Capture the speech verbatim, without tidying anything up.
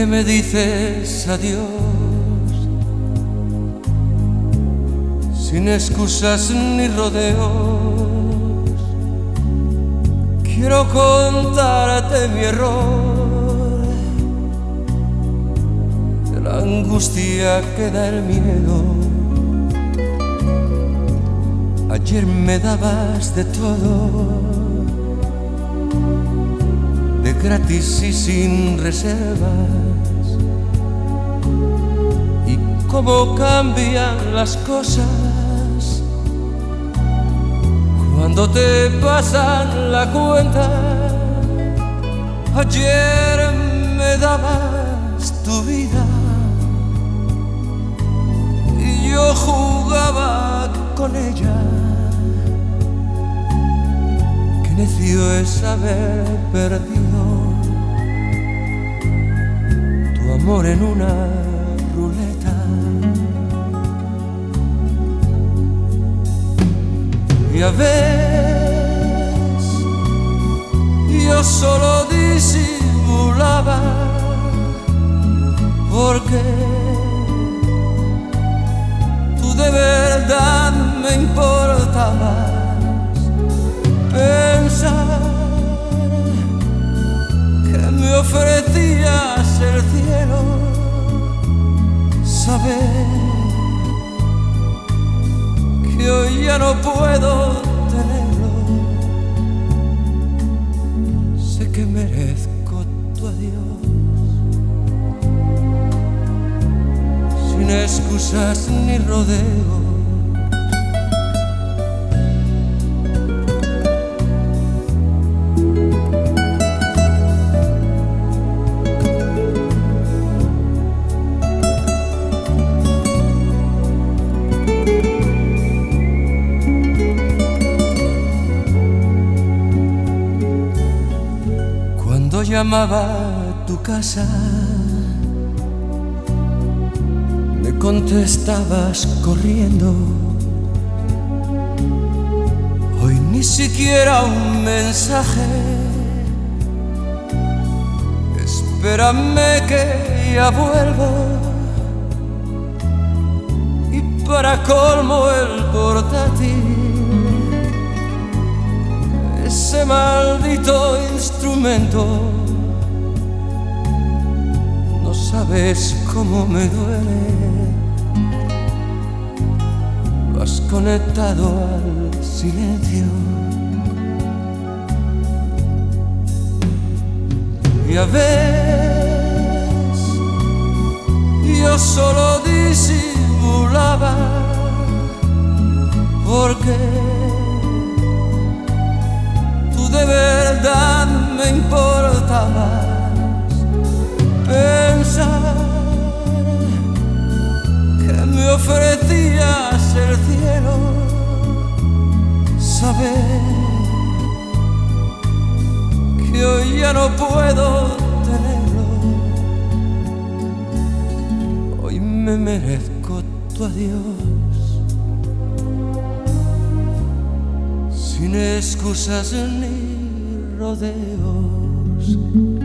que me dices adiós, sin excusas ni rodeos. Quiero contarte mi error, de la angustia que da el miedo. Ayer me dabas de todo, de gratis y sin reservas. Y cómo cambian las cosas cuando te pasan la cuenta. Ayer me dabas tu vida y yo jugaba con ella. Qué necio es haber perdido tu amor en una ruleta. Ya ves, yo solo disimulaba, porque tú de verdad me importabas. Pensar que me ofrecías el cielo, saber que hoy ya no puedo tenerlo. Sé que merezco tu adiós, sin excusas ni rodeos. Cuando llamaba a tu casa, me contestabas corriendo. Hoy ni siquiera un mensaje. Espérame que ya vuelvo. Y para colmo el portátil, ese maldito instrumento, no sabes cómo me duele. Lo has conectado al silencio. Ya ves, yo solo disimulaba, porque de verdad me importabas. Pensar que me ofrecías el cielo, saber que hoy ya no puedo tenerlo. Hoy me merezco tu adiós, sin excusas ni rodeos.